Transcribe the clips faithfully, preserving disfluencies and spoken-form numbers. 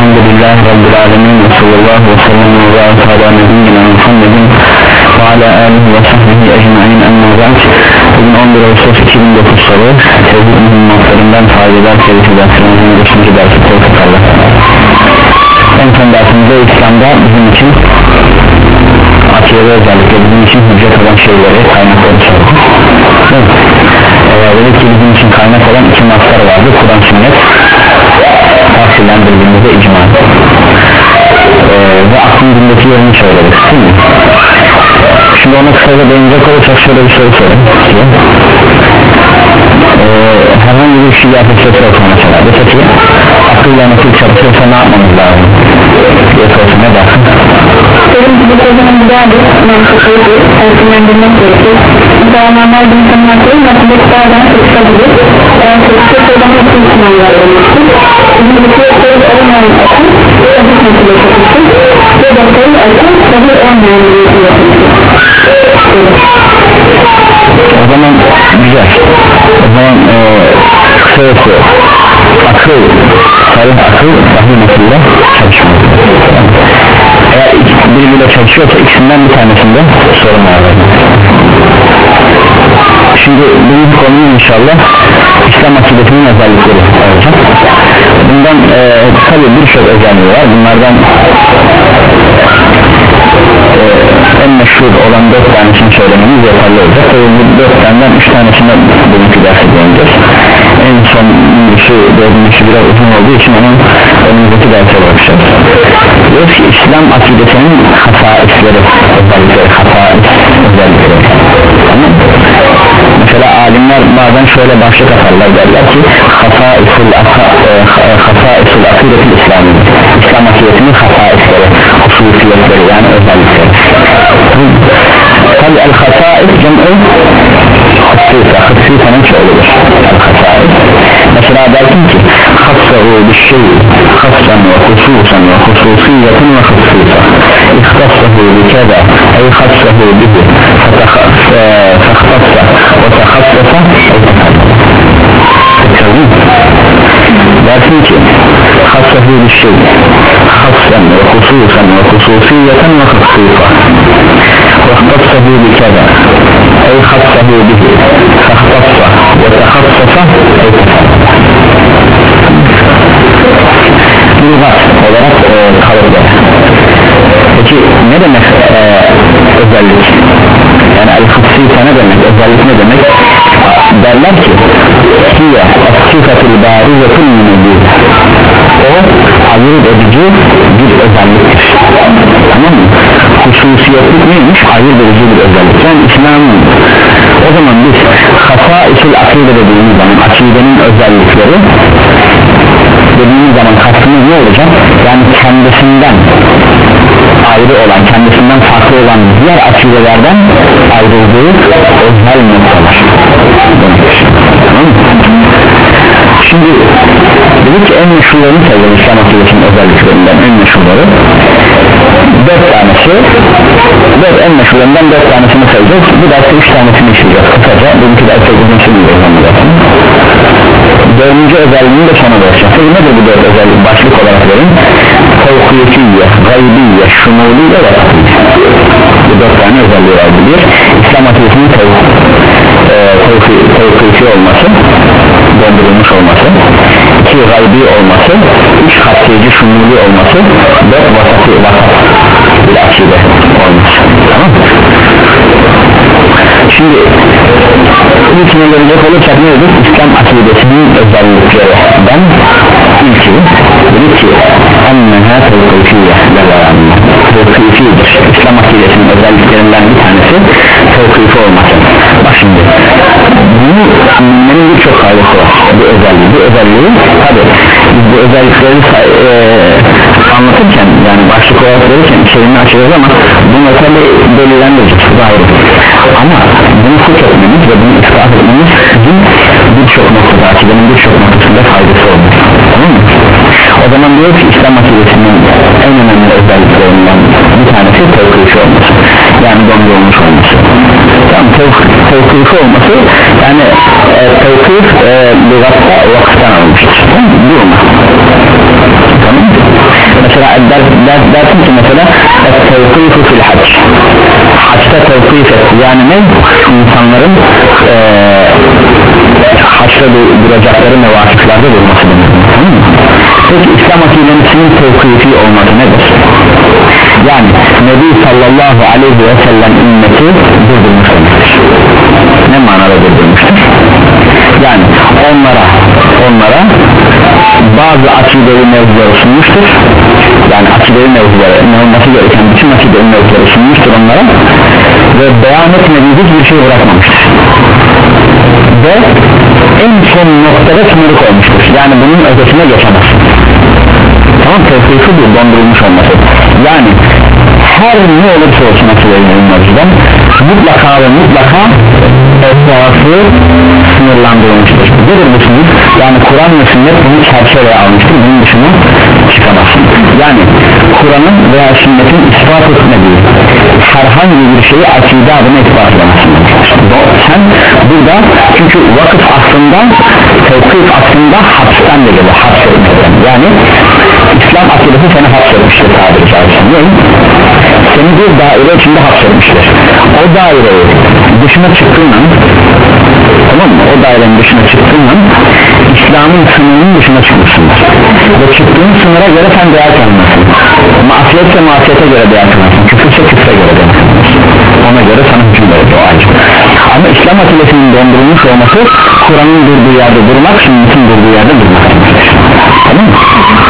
Elhamdülillahi Rabbil Alemin ve sallallahu ve sellem ve barik ala nebiyyina Muhammedin ve ala alihi ve sahbihi ecmaîn amma ba'd. Bugün on bir Ağustos iki bin dokuz Salı, tevhid mühimmatlarından faydalar tevhid derslerimizin beşinci dersi tevfik Allah. En son dersimizde İslam'da bizim için akide özellikle bizim için hüccet olan şeyleri, kaynakları sorduk. Ee, dedik ki bizim için kaynak olan iki maslar vardı, Kur'an sünnet, tafsillendirdiğimizde icma ee, ve aklın dindeki yerini söyledik, değil mi? Şimdi ona kısaca değinecek olursak şöyle bir soru sorayım ee, herhangi bir şey yapacak olsa mesela dese ki akılla nasıl çalışıyorsa ne yapmamız lazım diye sorsun, ne dersin? Benim gibi kocaman bir daha bir mantıklıydı, tersinlendirmek gerekir. Daha normal bir insanlar değil, matematiklerden çalışabilir. Eğer çalışıyorsa o zaman bütün sınavlar olmuştur. Bizim bir şey sorup olmayan akıl, tabii nasıl yapabilir? Ve doktorun akıl, tabii olmayan bir şey yapabilir. O zaman güzel. O zaman e, kısası akıl, tarih akıl sahih nasılda çalışmıyor. Eğer birbiriyle çalışıyorsa ikisinden bir tanesinde sorun var. Şimdi bu konuyu inşallah İslam akidesinin özellikleri olacak. Bundan e, tabi birçok özelliği var. Bunlardan e, en meşhur olan dört tanesini söylememiz yeterli olacak. Tabi bu dört taneden üç tanesine bugünkü dersi değineceğiz. En son birisi, dördüncüsü biraz uzun olduğu için onun önümüzdeki derse bakacağız. Diyoruz ki İslam akidesinin hasaisleri, özellikleri, hasais özellikleri. Tamam. Mesela alimler bazen şöyle başlık atarlar, derler ki hasaisul hasaisul akidetil İslami, İslam akidesinin hasaisleri, hususiyetleri, yani özellikleri. Tabi el-hasais cem'u hususa, hususanın çoğuludur el-hasais. Mesela dersin ki hassahu bir şey hassan ve hususan ve hususiyetin ve hususa ihtassahu bi keda ey hassahu bihi fahtassasa ve tahassasa dersin ki hassahu bir şey hassan ve hususan ve hususiyetin ve hususa واختصه بكذا أي خصه به فاختص وتخصص أي lügat olarak e, kalıplar. Peki ne demek e, özellik? Yani el-hussiyse ne demek? Özellik ne demek? Derler ki hiye es-sifatul barizetul münebbi, o ayırt edici bir özelliktir. Tamam mı? Hususiyetlik neymiş? Ayırt edici bir özellik. Yani İslam'ın o zaman biz hasaisul akide dediğimiz zaman akidenin özellikleri dediğimiz zaman kastımız ne olacak? Yani kendisinden ayrı olan, kendisinden farklı olan diğer akidelerden ayrıldığı özel noktalar. Tamam mı? Şimdi dedik ki en meşhurlarını sayalım İslam akidesinin özelliklerinden en meşhurları dört tanesi, dört en meşhurlarından dört tanesini sayacağız. Bu derste üç tanesini işleyeceğiz kısaca. Bugünkü derste uzun sürüyor zaten. Dördüncü özelliğini de sona bırakacağız. Peki nedir bu dört özellik? Başlık olarak verin. Tevkifiyye, gaybiye, şumuliye ve takviye. Bu dört tane özelliği vardı. Bir, İslam akidesinin tevkifi olması, döndürülmüş olması. İki, gaybi olması. Üç, hassici, şumuli olması. Dört, vasatı, vasat bir akide olması. Tamam mı? Şimdi ilkine gelecek olursak ne dedik? İslam akidesinin özelliklerinden ilki dedik ki enneha tevkifiyye tevkifidir. İslam akidesinin özelliklerinden bir tanesi tevkifi olması. Bak şimdi bunu benim birçok faydası var bu özelliği. Bu özelliği tabi bu özellikleri e, anlatırken yani başlık olarak verirken içeriğini açacağız ama bunu tabi belirlendireceğiz. Bu ayrı. Ama bunu hukuk etmemiz ve bunu ispat etmemiz bizim birçok noktada, akidenin birçok noktasında faydası olur. Tamam mı? O zaman diyor ki İslam akidesinin en önemli özelliklerinden bir tanesi tevkifi olması, yani dondurulmuş olması. Tamam, tevkifi olması yani e, tevkif e, lügatta vakıftan almıştır. Durma. Tamam mı? dersin ki mesela tevkifu fil hac, haçta tevkif et, yani ne? İnsanların ee, haçta duracakları mevakiflerde durması demek. Tamam mı? Peki İslam akidemisinin tevkifi olması nedir? Yani Nebi sallallahu aleyhi ve sellem ümmeti durdurmuş demektir. Ne manada durdurmuştur? Yani onlara onlara bazı akidevi mevzuları sunmuştur. Yani akidevi mevzuları, ne olması gereken bütün akidevi mevzuları sunmuştur onlara ve beyan etmediği hiçbir şey bırakmamıştır. Ve en son noktada sınırı koymuştur. Yani bunun ötesine geçemez. Tamam, tevkifi bu, dondurulmuş olması. Yani her ne olursa olsun akidevi mevzudan mutlaka ve mutlaka etrafı sınırlandırılmıştır. Nedir bu sınır? Yani Kur'an ve sünnet bunu çerçeveye almıştır, bunun dışına çıkamazsın. Yani Kur'an'ın veya sünnetin ispat etmediği herhangi bir şeyi akide adına ispat edemezsin. Sen burada, çünkü vakıf aslında, tevkif aslında hapisten de geliyor, hapsetmekten. Yani İslam akidesi seni hapsetmiştir tabiri caizse. Seni bir daire içinde hapsetmiştir. O daireyi dışına çıktığın an, tamam mı? O dairenin dışına çıktığın an İslam'ın sınırının dışına çıkmışsındır. Ve çıktığın sınıra göre sen değer tanımazsın. Masiyetse masiyete göre değer tanımazsın. Küfürse küfre göre değer tanımazsın. Ona göre sana hüküm verir o ayrı. Ama İslam akidesinin dondurulmuş olması Kur'an'ın durduğu yerde durmak, sünnetin durduğu yerde durmak. Tamam mı?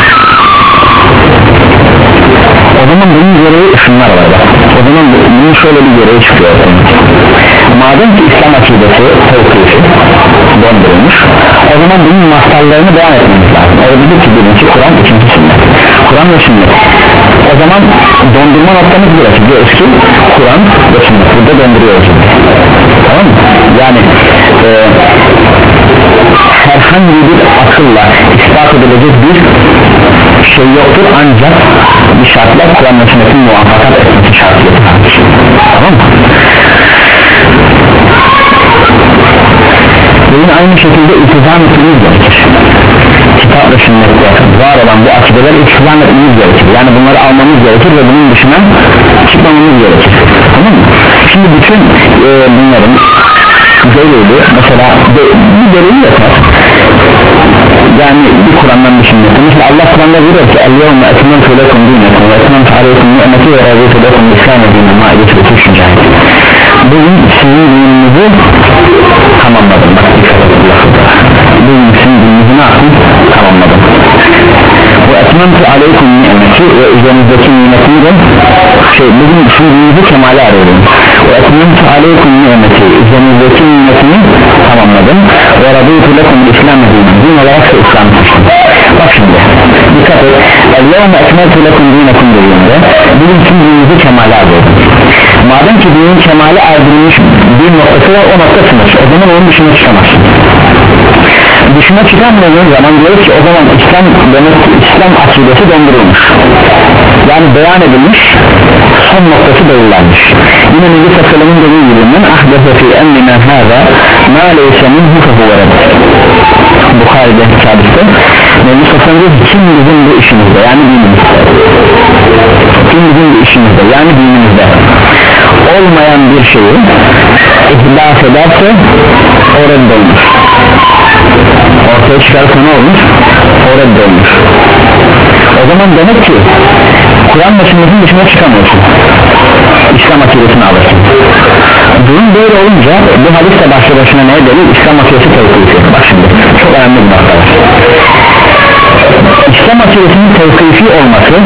O zaman bunun gereği şunlar var bak. O zaman bunun şöyle bir gereği çıkıyor. Madem ki İslam akidesi tevkifi dondurulmuş, o zaman bunun mahtarlarını beyan etmemiz lazım. Orada dedi ki birinci Kur'an, ikinci sünnet. Kur'an ve sünnet. O zaman dondurma noktamız burası. Diyoruz ki Kur'an ve sünnet. Burada donduruyoruz. Tamam mı? Yani e, herhangi bir akılla ispat edilecek bir şey yoktur, ancak bir şartla Kur'an ve sünnetin muvaffakat etmesi şartı yoktur. Tamam mı? Bugün aynı şekilde iltizam etmemiz gerekir. Kitap ve sünnette var olan bu akideler iltizam etmemiz gerekir. Yani bunları almamız gerekir ve bunun dışına çıkmamamız gerekir. Tamam mı? Şimdi bütün e, bunların delili, mesela de, bir delil yeter. Yani bir Kur'an'dan bir sünnette. Mesela Allah Kur'an'da diyor ki El-yevme etmentu lekum dinekum ve etmentu aleykum ni'meti ve razıytu lekum İslam'e dinin maideti ve tüşün cahit. Bugün sizin dininizi tamamladım. Bak dikkat edin lafıda. Bugün sizin dininizi ne yaptım? Tamamladım. Ve etmentu aleykum ni'meti ve üzerinizdeki nimetini de şey, bugün sizin dininizi kemale arıyorum. Ve etmentu aleykum ni'meti, üzerinizdeki nimetini tamamladım. Ve razıytu lekum İslam'e dinin. Din olarak da İslam'ı seçtim. Bak şimdi dikkat et. El-yevme etmentu lekum dinekum dediğinde bugün sizin dininizi kemale arıyorum. Madem ki dinin kemale erdirilmiş bir noktası var, o nokta sınır. O zaman onun dışına çıkamazsın. Dışına çıkamadığın zaman diyoruz ki o zaman İslam demek ki İslam akidesi dondurulmuş. Yani beyan edilmiş, son noktası belirlenmiş. Yine Nebi Sallallahu dediği gibi men ahdefe fi emrina hâzâ mâ leyse minhu fehuve Bukhari'de hadiste Nebi Sallallahu diyor ki kim bizim bu işimizde, yani dinimizde, kim bizim bu işimizde, yani dinimizde olmayan bir şeyi ihlaf ederse o reddolmuş, ortaya çıkarsa ne olmuş? O reddolmuş. O zaman demek ki Kur'an ve sünnetin dışına çıkamıyorsun, İslam akidesini alırsın. Durum böyle olunca bu hadis de başlı başına neye delil? İslam akidesi tevkifi. Bak şimdi çok önemli bir nokta var. İslam akidesinin tevkifi olması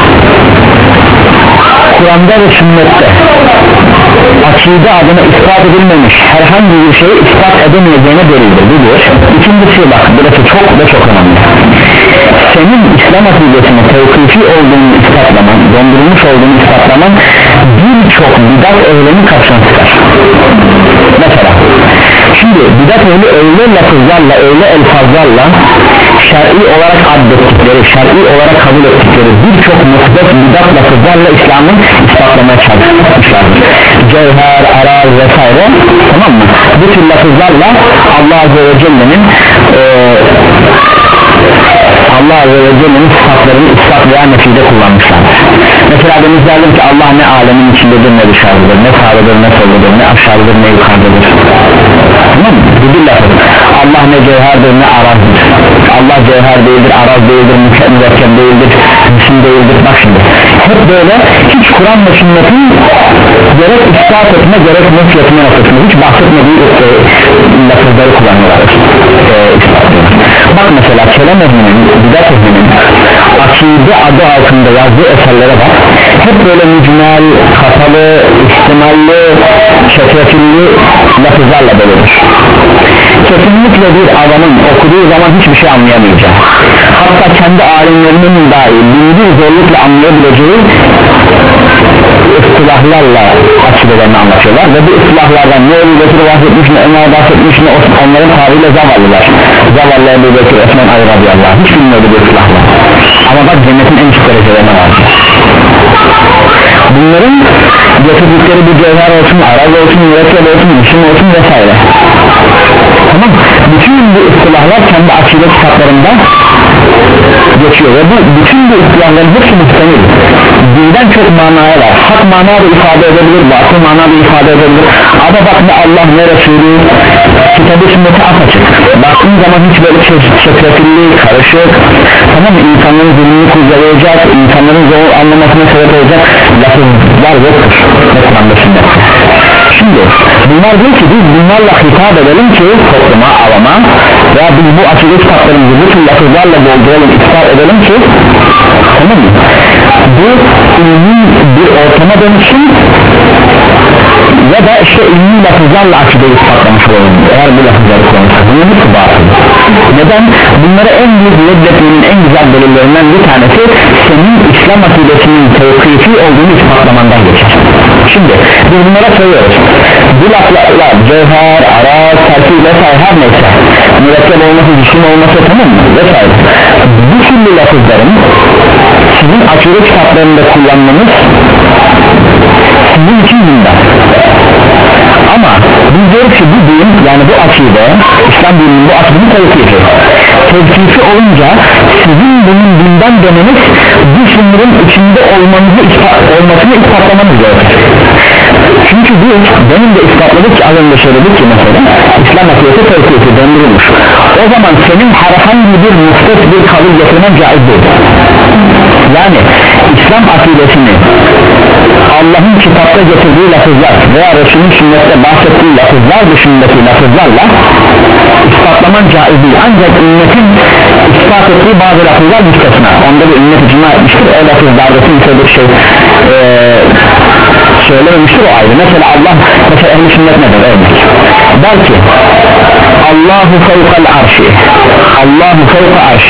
Kur'an'da ve sünnette akide adına ispat edilmemiş herhangi bir şeyi ispat edemeyeceğine delildir. Bu bir. İkincisi bak burası çok ve çok önemli. Senin İslam akidesine tevkifi olduğunu ispatlaman, dondurulmuş olduğunu ispatlaman birçok bidat ehlinin kapsam çıkar. Mesela şimdi bidat ehli öyle lafızlarla, öyle elfazlarla şer'i olarak addettikleri, şer'i olarak kabul ettikleri birçok muhdet bidat lafızlarla İslam'ın ispatlamaya çalışmışlardır. Cevher, araz vesaire, tamam mı? Bu tür lafızlarla Allah Azze ve Celle'nin e, Allah Azze ve Celle'nin sıfatlarını ispatlayan nefide kullanmışlardır. deniz derdim ki Allah ne alemin içindedir ne dışarıdadır, ne sağdadır ne soldadır, ne aşağıdadır ne yukarıdadır. Tamam mı? Bu bir lafı. Allah ne cevherdir ne arazdır. Allah cevher değildir, araz değildir, mürekkep değildir, cisim değildir. Bak şimdi hep böyle hiç Kur'an ve sünnetin gerek ispat etme gerek nefret etme noktasında hiç bahsetmediği e, lafızları kullanıyorlar. E, bak mesela kelam ehlinin, bidat ehlinin akide adı altında yazdığı eserlere bak, hep böyle mücmel, kapalı, ihtimalli, çetrefilli lafızlarla doludur. Kesinlikle bir adamın okuduğu zaman hiçbir şey anlayamayacak, hatta kendi alimlerinin dahi bildiği zorlukla anlayabileceği ıstılahlarla akidelerini anlatıyorlar ve bu ıstılahlardan ne Ebu Bekir bahsetmiş, ne Ömer bahsetmiş, ne onların tarihiyle zavallılar, zavallı Ebu Bekir, Osman Ali radıyallahu anh hiç bilmiyordu bu ıstılahlar, ama bak cennetin en üst derecelerine var. Bunların getirdikleri bir cevher olsun, araz olsun, mürekkep olsun, isim olsun vesaire. Tamam, bütün bu ıstılahlar kendi akide kitaplarında geçiyor ve bu bütün bu ıstılahların hepsi muhtemel, birden çok manaya var. Hak manada ifade edebilir, batıl manada ifade edebilir, ama bak ne Allah ne Resulü, kitabı sünneti apaçık. Baktığın zaman hiç böyle çetrefilli, karışık, tamam mı, insanların zulmünü kurcalayacak, insanların zor anlamasına sebep olacak lafızlar yoktur ne Kur'an'da sünnette. Şimdi bunlar diyor ki biz bunlarla hitap edelim ki topluma, avama, veya biz bu akide kitaplarımızı bütün lafızlarla dolduralım, ispat edelim ki, tamam mı, bu ilmi bir ortama dönüşsün ya da işte ilmi lafızlarla akideyi ispatlamış olalım eğer bu lafızları kullanırsak. Bunun hepsi batıl. Neden? Bunlara en büyük reddetmenin en güzel delillerinden bir tanesi senin İslam akidesinin tevkifi olduğunu ispatlamandan geçer. Şimdi biz bunlara söylüyoruz, bu laflarla cevher, araz, terkil vesaire her neyse, mürekkep olması, cisim olması, tamam mı, vesaire, bu türlü lafızların sizin akide kitaplarında kullanmanız sizin için gündem. Ama biz diyoruz ki bu din, yani bu akide, İslam dininin bu akidenin tevkifi tevkifi olunca sizin bunun dinden demeniz bu sınırın içinde olmanızı ispat, olmasını ispatlamanız gerekir. Çünkü biz benim de ispatladık ki az önce söyledik ki mesela İslam akidesi tevkifi döndürülmüş, o zaman senin herhangi bir müstet bir kabul getirmen caiz değil. Yani İslam akidesini Allah'ın kitapta getirdiği lafızlar veya Resul'ün sünnette bahsettiği lafızlar dışındaki lafızlarla ispatlaman caiz değil, ancak ümmetin ispat ettiği bazı lafızlar müstesna, onda bir ümmet icma etmiştir, o lafızlarda kimse bir şey ee, söylememiştir, o ayrı. Mesela Allah, mesela ehl-i sünnet nedir örnek, der ki Allahu fevkal arşi, Allahu fevka arşi,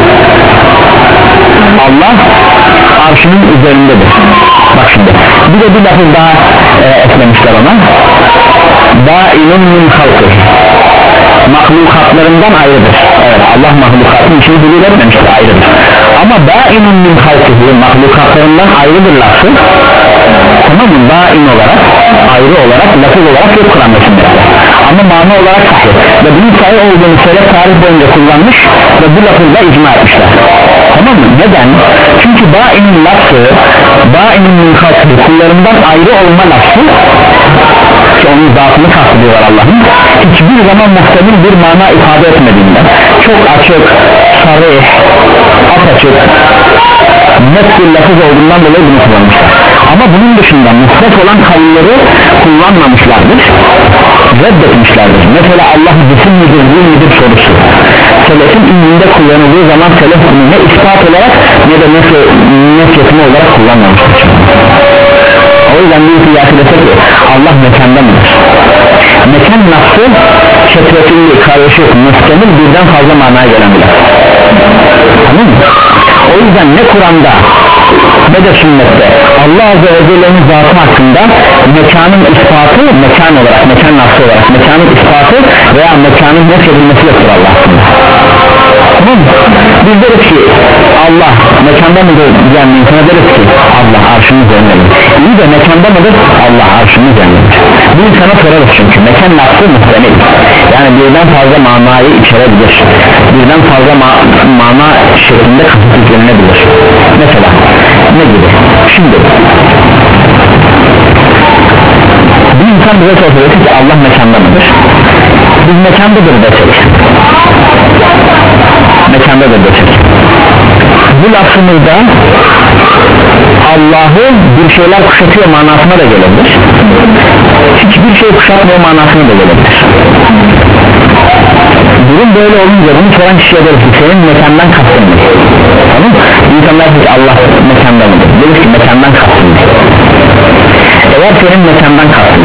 Allah arşının üzerindedir. Bak şimdi bir de bir lafız daha e, eklemişler ona, dainun min halkı, mahlukatlarından ayrıdır. Evet, Allah mahlukatın içini huzur etmemiştir, ayrıdır, ama dainun min halkı, mahlukatlarından ayrıdır lafı, tamam mı, dain olarak ayrı olarak lafız olarak yok Kur'an'da sünnette, ama mana olarak sahih ve bunun sahih olduğunu selef tarih boyunca kullanmış ve bu lafızda icma etmişler. Tamam mı? Neden? Çünkü dainin lafı, dainin min halkı, kullarından ayrı olma lafı ki onun zatını kastediyorlar Allah'ın, hiçbir zaman muhtemel bir mana ifade etmediğinden çok açık, sarih, apaçık, net bir lafız olduğundan dolayı bunu kullanmışlar. Ama bunun dışında muhtemel olan kavimleri kullanmamışlardır, reddetmişlerdir. Mesela Allah cisim midir, değil midir sorusu selefin ilminde kullanıldığı zaman selef bunu ne ispat olarak ne de nefretme olarak kullanmamıştır. O yüzden bir kıyası desek ki Allah mekanda mıdır? Mekan nasıl çetrefilli, karışık, muhtemel birden fazla manaya gelen bile. Tamam mı? O yüzden ne Kur'an'da ne de sünnette Allah Azze ve Celle'nin zatı hakkında mekanın ispatı, mekan olarak, mekan nasıl olarak mekanın ispatı veya mekanın nefredilmesi yoktur Allah hakkında. Tamam mı? Biz deriz ki Allah mekanda mıdır diyen insana deriz ki Allah arşının üzerindedir. İyi de mekanda mıdır? Allah arşının üzerindedir. Bu insana sorarız çünkü mekan nasıl muhtemel, yani birden fazla manayı içerebilir, birden fazla ma mana şeklinde kasıt yüklenebilir. Mesela ne gibi? Şimdi bir insan bize soruyor ki Allah mekanda mıdır? Biz mekandadır desek, mekandadır desek, bu lafımızda Allah'ı bir şeyler kuşatıyor manasına da gelebilir, hiçbir şey kuşatmıyor manasına da gelebilir. Durum böyle olunca bunu soran kişiye deriz ki senin mekandan kastın mı? Tamam mı? İnsanlar ki Allah mekanda mıdır? Deriz ki mekandan kastın mı? Eğer senin mekandan kastın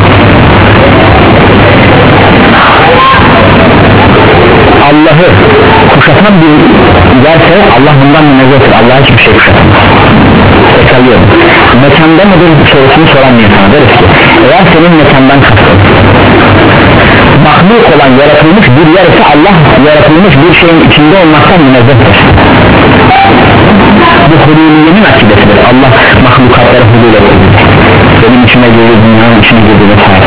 Allah'ı kuşatan bir yerse Allah bundan münezzehtir. Allah hiçbir şey kuşatamaz. Tekrarlıyorum. Mekanda mıdır sorusunu soran bir insana deriz ki eğer senin mekandan kastın mahluk olan yaratılmış bir yer ise Allah yaratılmış bir şeyin içinde olmaktan münezzehtir. Bu hululiyenin akidesidir. Allah mahlukatları hulul edir. Benim içime girdi, dünyanın içine girdi vesaire.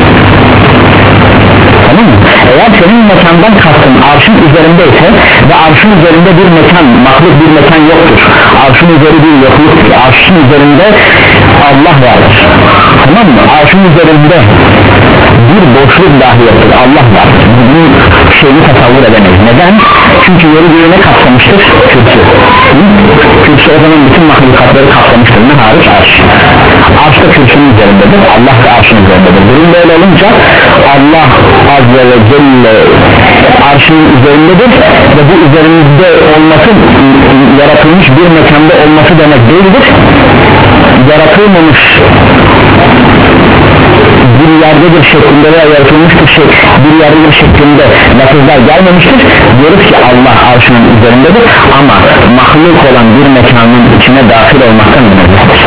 Tamam mı? Eğer senin mekandan kastın arşın üzerindeyse ve arşın üzerinde bir mekan, mahluk bir mekan yoktur, arşın üzeri bir yokluktur, arşın üzerinde Allah vardır, tamam mı? Arşın üzerinde bir boşluk dahi yoktur, Allah vardır. Bu şeyini tasavvur edemeyiz. Neden? Çünkü yeri birine kapsamıştır kürsü. Kürsü o zaman bütün mahlukatları kapsamıştır. Ne hariç? Arş. Arş da kürsünün üzerindedir, Allah da arşın üzerindedir. Durum böyle olunca Allah Azze ve Celle arşın üzerindedir ve bu üzerinde olması yaratılmış bir mekanda olması demek değildir. Yaratılmamış bir yerdedir şeklinde veya yaratılmıştır şey, bir yerdedir şeklinde lafızlar gelmemiştir. Diyoruz ki Allah arşının üzerindedir ama mahluk olan bir mekanın içine dahil olmaktan münezzehtir.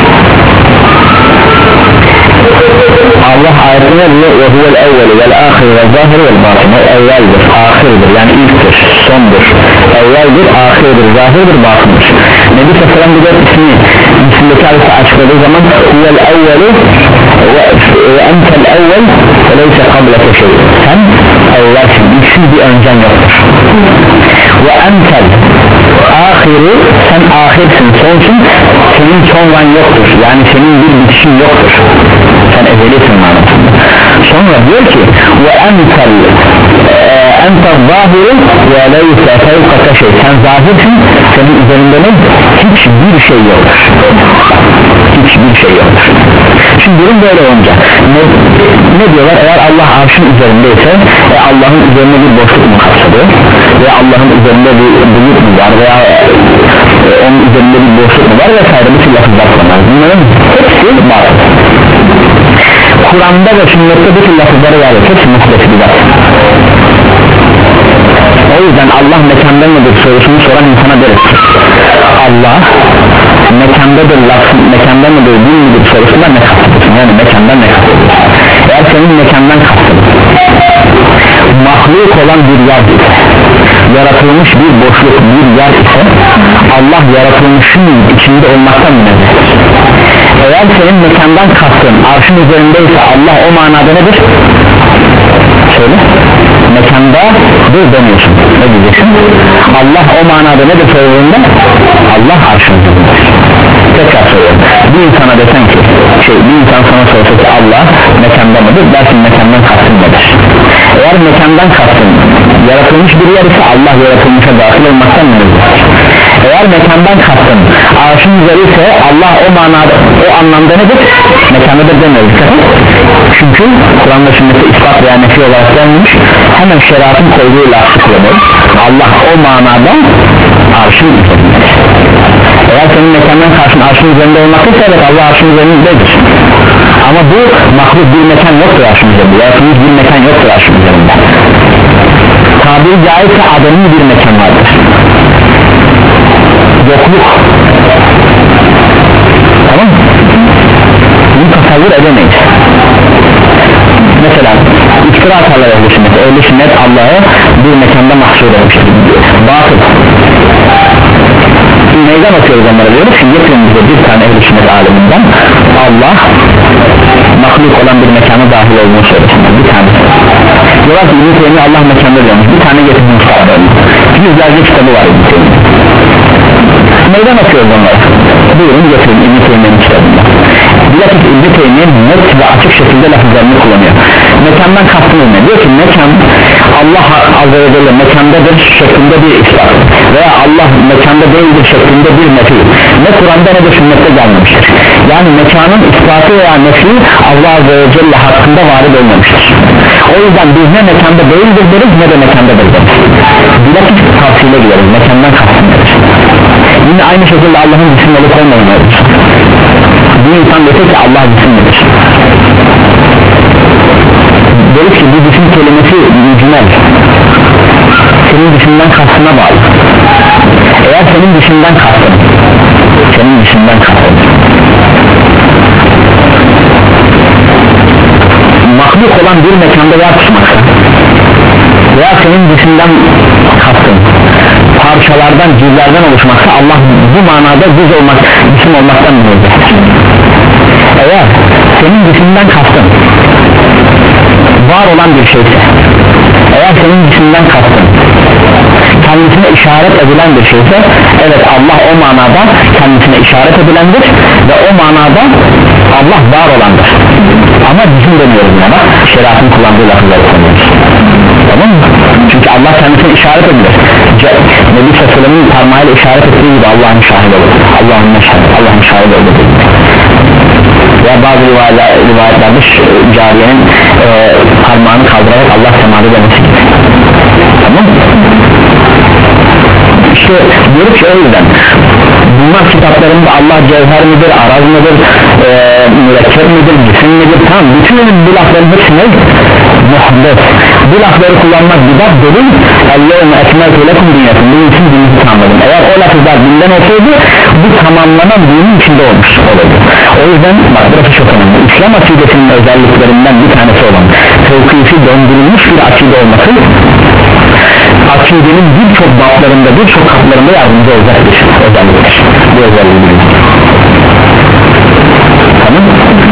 Allah ayetine diyor ve huvel evveli vel ahir vel zahir vel batın. O evveldir, ahirdir, yani ilktir, sondur, evveldir, ahirdir, zahirdir, batındır. Nebi Sallam bir de ismi ismindeki hadisi açıkladığı zaman huvel evveli ve entel evvel ve leyse kableke şey. Sen evvelsin, ilksiz bir öncen yoktur. Ve entel ahiri, sen ahirsin, sonsun, senin sonran yoktur, yani senin bir bitişin yoktur, sen ezelisin manasında. Sonra diyor ki ve entel entel zahiri ve leyse fevkata şey, sen zahirsin, senin üzerinde ne? Hiçbir şey yoktur, hiçbir şey yoktur. Şimdi durum böyle olunca ne, ne diyorlar? Eğer Allah arşın üzerindeyse e, Allah'ın üzerinde bir boşluk mu kapsadı veya Allah'ın üzerinde bir bulut mu var veya e, onun üzerinde bir boşluk mu var vesaire bir tür lafızlar kullanır. Bunların hepsi var. Kur'an'da ve sünnette bir tür lafızları var. Hepsi muhtesibler. O yüzden Allah mekanda mıdır sorusunu soran insana deriz Allah mekandadır laf, mekanda mıdır değil midir sorusunda ne kastediyorsun? Yani mekandan ne kastediyorsun? Eğer senin mekandan kastediyorsun mahluk olan bir yer ise, yaratılmış bir boşluk bir yer ise Allah yaratılmışın içinde olmaktan münezzehtir. Eğer senin mekandan kastın arşın üzerindeyse Allah o manada nedir? Söyle. Mekanda dur demiyorsun. Ne diyeceksin? Allah o manada nedir sorduğunda? Allah arşın üzerindedir. Tekrar söylüyorum. Bir insana desen ki şey, bir insan sana sorsa ki Allah mekanda mıdır? Dersin mekandan kastın nedir? Eğer mekandan kastın yaratılmış bir yer ise Allah yaratılmışa dahil olmaktan münezzehtir. Eğer mekandan kastın arşın üzeri ise Allah o manada, o anlamda nedir? Mekandadır demiyoruz. Çünkü Kur'an'da sünnette ispat veya nefi olarak gelmiş, hemen şeriatın koyduğu lafı kullanıyoruz. Allah o manada arşın üzerindedir. Eğer senin mekandan karşın arşın üzerinde olmakta evet Allah arşın üzerindedir. Ama bu mahluk bir mekan yoktur arşın üzerinde, yaratılmış bir mekan yoktur arşın üzerinde. Tabiri caizse adamın bir mekan vardır. Yokluk. Tamam mı? Bunu tasavvur edemeyiz. Mesela iftira atarlar ehl-i sünnet. Ehl-i sünnet Allah'ı bir mekanda mahsur etmiştir. Batıl. Meydan atıyoruz onlara, diyoruz ki getirin bize bir tane ehl-i sünnet aleminden Allah mahluk olan bir mekana dahil olduğunu söylesinler. Bir tane. Diyorlar ki İbn-i Teymi Allah mekanda diyormuş. Bir tane getirin kitabı. Yüzlerce kitabı var İbn-i Teymi. Neyden okuyoruz onları? Buyurun getirin İbn-i Teymiye'nin kitabında. Bilakis İbn-i Teymiye net ve açık şekilde lafızlarını kullanıyor. Mekandan kastımız ne? Diyor ki mekan Allah Azze ve Celle mekandadır şeklinde bir ispat veya Allah mekanda değildir şeklinde bir nefi ne Kur'an'da ne de sünnette gelmemiştir. Yani mekanın ispatı veya nefi Allah Azze ve Celle hakkında varid olmamıştır. O yüzden biz ne mekanda değildir deriz ne de mekandadır deriz. Bilakis tavsiyle gideriz, mekandan kastımız. Yine aynı şekilde Allah'ın cisim olup olmamayız. Bir insan dese ki Allah cisimlidir. Deriz ki bu cisim kelimesi mücmel, senin dışından kastına bağlı. Eğer senin dışından kastın senin dışından kastın mahluk olan bir mekanda yer tutmaksa veya senin dışından kastın parçalardan, cüzlerden oluşmaksa Allah bu manada cüz olmak, cisim olmaktan münezzehtir. Eğer senin dışından kastın var olan bir şeyse, eğer senin dışından kastın kendisine işaret edilen bir şeyse, evet Allah o manada kendisine işaret edilendir ve o manada Allah var olandır. Ama cisim demiyoruz buna, bak şeriatın kullandığı lafızları kullanıyoruz, tamam mı? Çünkü Allah kendisine işaret edilir. Nebi Sallallahu Aleyhi ve Sellem'in parmağıyla işaret ettiği gibi Allah'ın şahidi olur, Allah'ın şahidi, Allah'ın şahidi olur veya bazı rivayetlerde cariyenin e, parmağını kaldırarak Allah semada demesi gibi, tamam mı? İşte diyoruz ki o yüzden bunlar kitaplarında Allah cevher midir, araz mıdır, e, mürekkep midir, cisim midir, tamam bütün bu lafların hepsine muhabbet, bu lafları kullanmak bidat değil. Allah'ın ekmelte lekum diyetun, bunun için dinimizi tamamladım. Eğer o lafızlar dinden olsaydı bu tamamlanan dinin içinde olmuş olurdu. O yüzden bak burası çok önemli. İslam akidesinin özelliklerinden bir tanesi olan tevkisi döndürülmüş bir akide olması akidenin birçok bablarında, birçok kaplarında yardımcı olacak bir özelliktir. Bu özelliği tamam.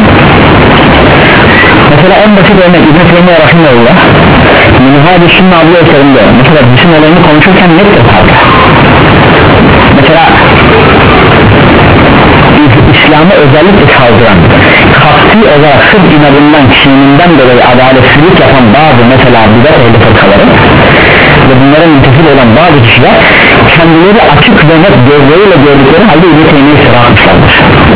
Mesela en basit örnek İbn-i Teymiye Rahimahullah Minhaj-ı Sünne adlı eserinde mesela cisim olayını konuşurken nettir tabi. Mesela İslam'a özellikle saldıran, kasti olarak sırf inadından, kişiliğinden dolayı adaletsizlik yapan bazı mesela bidat ehli fırkaları ve bunlara müntesip olan bazı kişiler kendileri açık ve net gözleriyle gördükleri halde İbn-i Teymiye'yi sıramışlardır.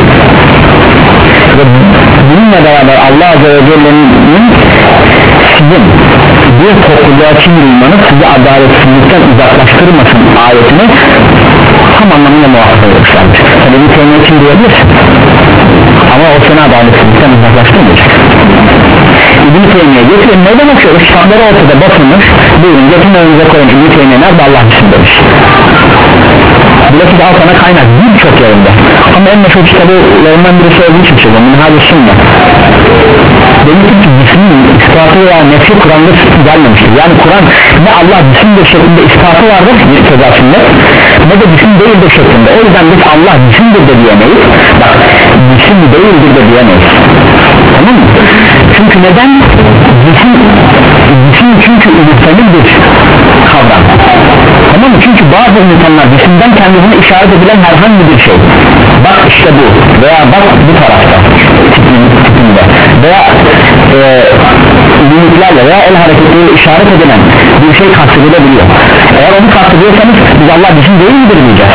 Ve bununla beraber Allah Azze ve Celle'nin sizin bir topluluğa kim duymanız sizi adaletsizlikten uzaklaştırmasın ayetini tam anlamıyla muhafaza etmişlerdir. Sen İbn-i Teymiye kim diyebilirsin ama o seni adaletsizlikten uzaklaştırmayacak. İbn-i Teymiye getirin, neyden okuyoruz? Kitapları ortada basılmış, buyurun getirin önünüze koyun. İbn-i Teymiye nerede? Allah için demiş. Bilakis altına kaynak birçok yerinde ama en meşhur kitabılarından birisi olduğu için söylüyorum, Minhaj-ı Sünne. Demiştim ki cismin ispatı veya nefi Kur'an'da gelmemiştir. Yani Kur'an ne Allah cisimdir şeklinde ispatı vardır bir tezasında ne de cisim değildir şeklinde. O yüzden biz Allah cisimdir de diyemeyiz, bak cisim değildir de diyemeyiz, tamam mı? Çünkü neden? Cisim, cisim çünkü üniteli bir kavram, tamam mı? Çünkü bazı insanlar cisimden kendisine işaret edilen herhangi bir şey, bak işte bu veya bak bu tarafta tipinde veya e, limitlerle veya el hareketleriyle işaret edilen bir şey kastedilebiliyor. Eğer onu kastediyorsanız biz Allah cisim değil midir diyeceğiz.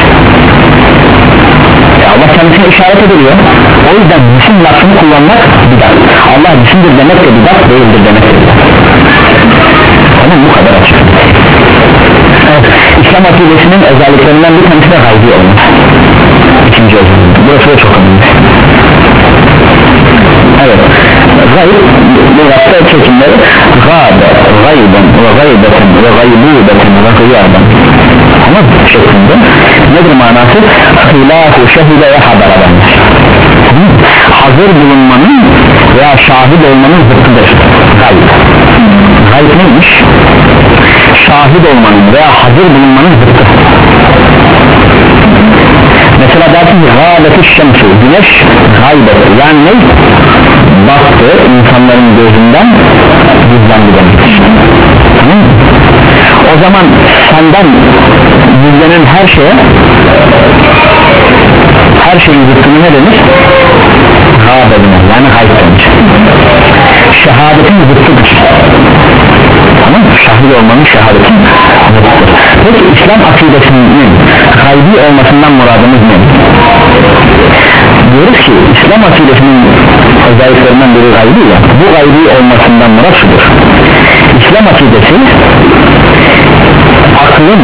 E Allah kendisine işaret ediliyor. O yüzden cisim lafını kullanmak bidat. Allah cisimdir demek de bidat değildir demek de bidat. Tamam, bu kadar açık. Evet, İslam akidesinin özelliklerinden bir tanesi de gaybi olmak. İkinci özellik. Burası da çok önemli. Evet, gayb bu yaptığı çekimleri gâbe, gayben ve gaybeten ve gaybûbeten ve gıyaben ama şeklinde nedir manası? Hilâhu şehide ve habara denir. Hazır bulunmanın veya şahit olmanın zıttıdır gayb. Gayb neymiş? Şahit olmanın veya hazır bulunmanın zıttı. Mesela dersin ki gâbeti şemsu, güneş gaybedir, yani ne? Baktı, insanların gözünden gizlendi demektir. Tamam mı? O zaman senden gizlenen her şeye her şeyin zıttını ne denir? Gâb denir, yani gayb denir. Şehadetin zıttıdır. Tamam mı? Şahit olmanın şehadetin zıttıdır. Peki İslam akidesinin gaybi olmasından muradımız ne? Diyoruz ki İslam akidesinin özelliklerinden biri gaybi ya, bu gaybi olmasından murat şudur: İslam akidesi aklın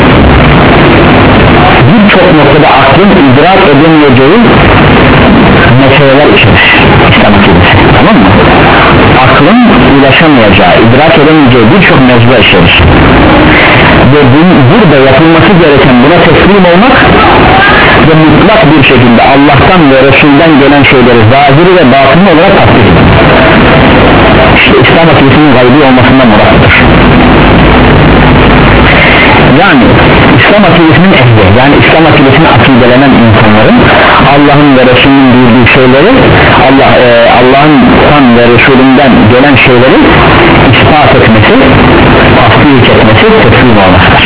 birçok noktada aklın idrak edemeyeceği meseleler içerir İslam akidesi, tamam mı? Aklın ulaşamayacağı, idrak edemeyeceği birçok mevzular içerir ve burada yapılması gereken buna teslim olmak ve mutlak bir şekilde Allah'tan ve Resul'den gelen şeyleri zahiri ve batını olarak tasdik edin. İşte İslam akidesinin gaybi olmasından murattır. Yani İslam akidesinin ehli, yani İslam akidesini akidelenen insanların Allah'ın ve Resul'ün bildiği şeyleri, Allah e, Allah'ın ve Resul'ünden gelen şeyleri ispat etmesi, tasdik etmesi, teslim olmasıdır.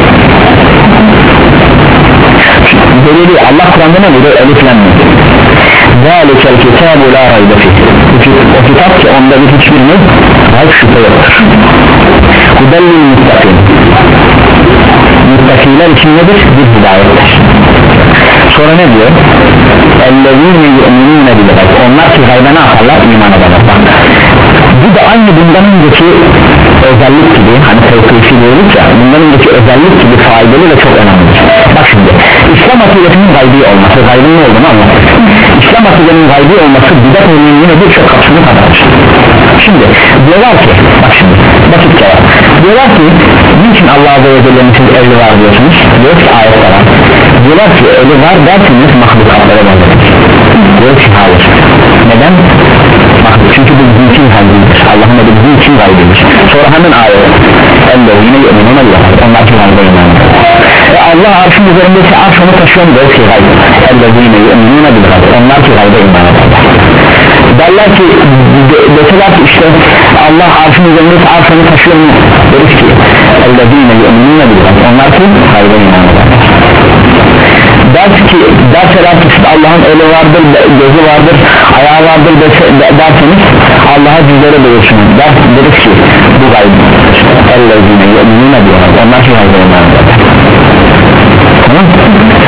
Delili Allah Kur'an'da ne diyor? Elif lam mim. Zâlikel kitâbu lâ raybe fîh. O kitap ki onda bir hiçbir ne? Hayır, şüphe yoktur. Hudellil muttaqin. Muttakiler için nedir? Bir hidayettir. Sonra ne diyor? Ellezîne yu'minûne bil gayb. Onlar ki gaybe ne yaparlar? İman ederler. Bu da aynı bundan önceki özellik gibi, hani tevkisi diyoruz ya, bundan önceki özellik gibi faydalı ve çok önemlidir. Bak şimdi, İslam akidesinin gaybi olması, gaybinin ne olduğunu anlattık. İslam akidesinin gaybi olması bidat olmanın yine birçok kapsını kapatır. Şimdi diyorlar ki, bak şimdi basit cevap, diyorlar ki niçin Allah Azze ve Celle'nin siz eli var diyorsunuz? Diyor ki ayetler var. Diyorlar ki eli var derseniz mahlukatlara benzer. Diyor ki hayır. Neden? Çünkü bu bizim için gaybidir. Allah'ın adı bizim için gaybidir. Sonra hemen ayet elde yine yemin Allah, onlar ki gaybe iman eder. E Allah arşın üzerindeki arş onu taşıyor mu? Diyor ki gaybe elde yine yemin Allah, onlar ki gaybe iman eder. Derler ki, deseler ki işte Allah arşın üzerindeki arş onu taşıyor mu? Deriz ki elde yine yemin Allah, onlar ki gaybe iman eder. Ders ki, derseler ki Allah'ın eli vardır, gözü vardır, ayağı vardır derseniz Allah'a cüzlere duyursunuz. Ders deriz ki bu gayb ellezine yeminine diyorlar, onlar ki gayb iman eder. Tamam mı?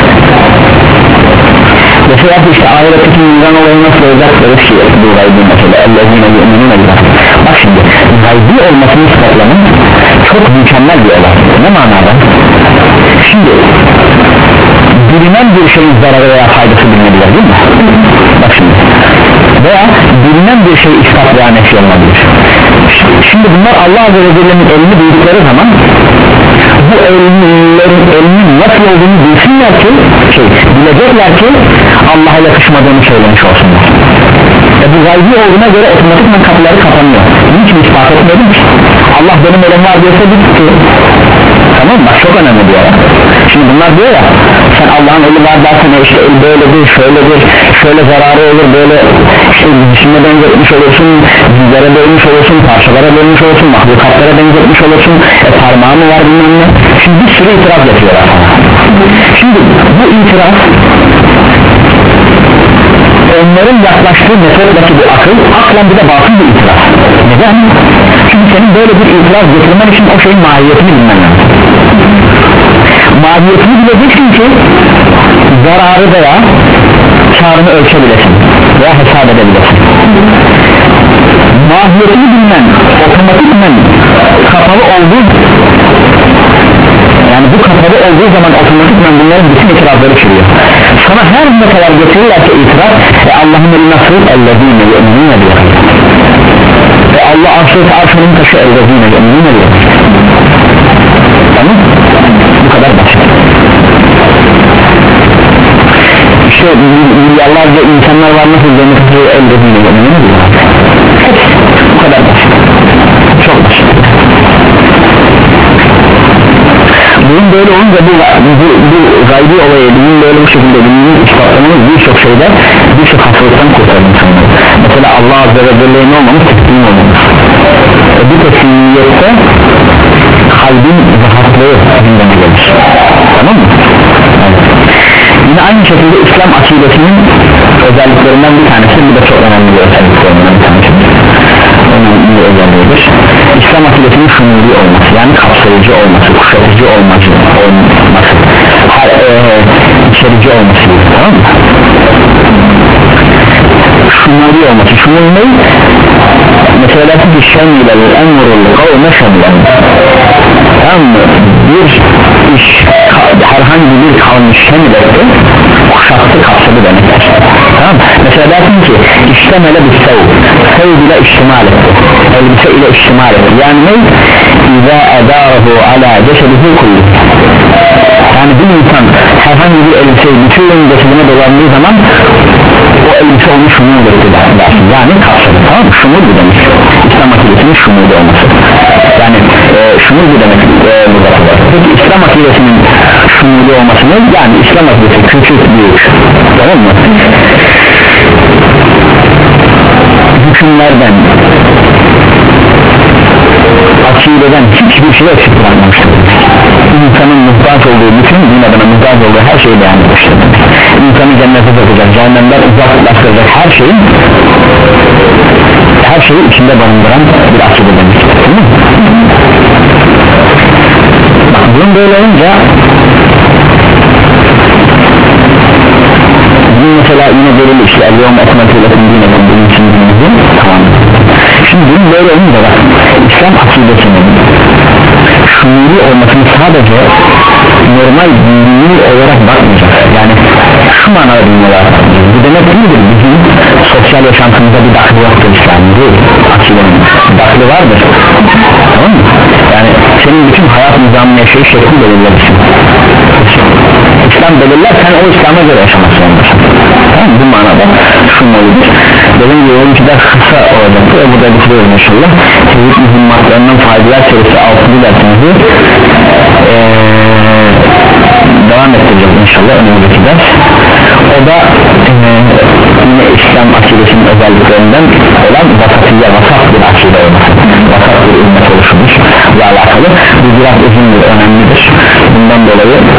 Mesela işte ahiretteki mizan olayı nasıl olacak deriz ki bu gaybi mesela ellezine yeminine diyorlar. Bak şimdi gaybi olmasını ispatlamanın çok mükemmel bir olay. Ne manada? Şimdi bilinen bir şeyin zararı veya faydası bilinebilir değil mi? Bak şimdi, veya bilinen bir şey ispat veya nefi olabilir. Şimdi bunlar Allah Azze ve Celle'nin elini duydukları zaman bu ellerin elinin nasıl olduğunu bilsinler ki şey, bilecekler ki Allah'a yakışmadığını söylemiş olsunlar. E bu gaybi olduğuna göre otomatikman kapıları kapanıyor. Niçin ispat etmedim ki? Allah benim elim var diyorsa bitti. Tamam mı? Bak çok önemli diyor. Şimdi bunlar diyor ya, sen Allah'ın eli var dersen işte el böyledir, şöyledir, şöyle zararı olur, böyle işte cisimle benzetmiş olursun, dizlere bölmüş olursun, parçalara bölmüş olursun, mahlukatlara benzetmiş olursun, e parmağı mı var bilmem ne. Şimdi bir sürü itiraz yapıyorlar. Şimdi bu itiraz onların yaklaştığı metoddaki bir akıl, aklen bir de batıl bir itiraz. Neden? Çünkü senin böyle bir itiraz getirmen için o şeyin mahiyetini bilmen lazım. Mahiyetini bileceksin ki zararı veya karını ölçebilesin veya hesap edebilesin. Mahiyetini bilmen otomatikmen kapalı olduğu, yani bu kapalı olduğu zaman otomatikmen bunların bütün itirazları çürüyor. Sana her ne kadar getirirlerse itiraz e Allah'ın eli nasıl? Ellezine yeminine diyor. Ve Allah arşıysa arşının taşı ellezine yeminine diyor. Tamam? Bu kadar basit. İşte milyarlarca insanlar var, nasıl cennet taşı ellezine yeminine diyor. Bu kadar basit. Çok basit. Bunun böyle olunca bu, bu, bu gaybi olayı bunun böyle bu şekilde bunun ispatlamanız birçok şeyde birçok hastalıktan kurtarır insanlar. Mesela Allah Azze ve Celle'nin olmamış teslim olmamış. E, bu teslimiyette kalbin rahatlığı gündeme gelir. Tamam mı? Evet. Yine aynı şekilde İslam akidesinin özelliklerinden bir tanesi, bu da çok önemli bir özelliklerinden bir tanesi, önemli bir özelliğidir. İslam akidesinin şumuli olması, yani kapsayıcı olması, kuşatıcı olması, olması her, e, içerici olması gibi, tamam mı? Şumuli olması, şumuli ne? Mesela ki şemilel emrul kavme şemilen, tamam mı? Bir iş, herhangi bir kavmi şemil etti, kuşattı, kapsadı demektir, tamam mı? Mesela dersin ki iştemele bir sev, sev ile iştimal etti, elbise ile iştimal etti, yani ne? İza edâhu ala ceşedihi kulli, yani bir insan herhangi bir elbiseyi bütün cesedine dolandığı zaman o elbise onu şumul etti dersin, yani kapsadı, tamam mı? Şumul bu demek, İslam akidesinin şumul olması, yani e, şumul bu demek e, burada. Peki İslam akidesinin şumul olması ne? Yani İslam akidesi küçük büyük, tamam mı? Hükümlerden, akideden hiçbir şey eksik bırakmamıştır. İnsanın muhtaç olduğu, bütün din adına muhtaç olduğu her şeyi beyan etmiştir. İnsanı cennete sokacak, cehennemden uzaklaştıracak her şeyin, her şeyi içinde barındıran bir akide demektir, değil mi? Bak, bunun böyle olunca bunun mesela yine belirli işte el-yevm ekmeltu lekum dînekum, bunun için dinimizin tamam. Şimdi bunun böyle olunca bak, İslam akidesinin şumuli olmasını sadece normal dini olarak bakmayacak, yani şu manada dini olarak bakmayacak. Bu demek değildir, bizim sosyal yaşantımızda bir dahli yoktur İslam'ın, değil, akidenin dahli vardır, tamam mı? Yani senin bütün hayat nizamını yaşayış şeklini belirlersin. İslam belirlerken o İslam'a göre yaşamak zorundasın, tamam mı? Bu manada şumalidir. Dediğim gibi onunki de kısa olacaktır, o burada bitiriyoruz inşallah. Tevhid mühimmatlarından faydalar serisi altıncı dersimizi ee, devam ettireceğiz inşallah önümüzdeki ders. O da e, yine İslam akidesinin özelliklerinden olan vasatiyye, vasat bir akide olması, vasat bir ümmet oluşumuş ve alakalı. Bu biraz uzun bir önemlidir. Bundan dolayı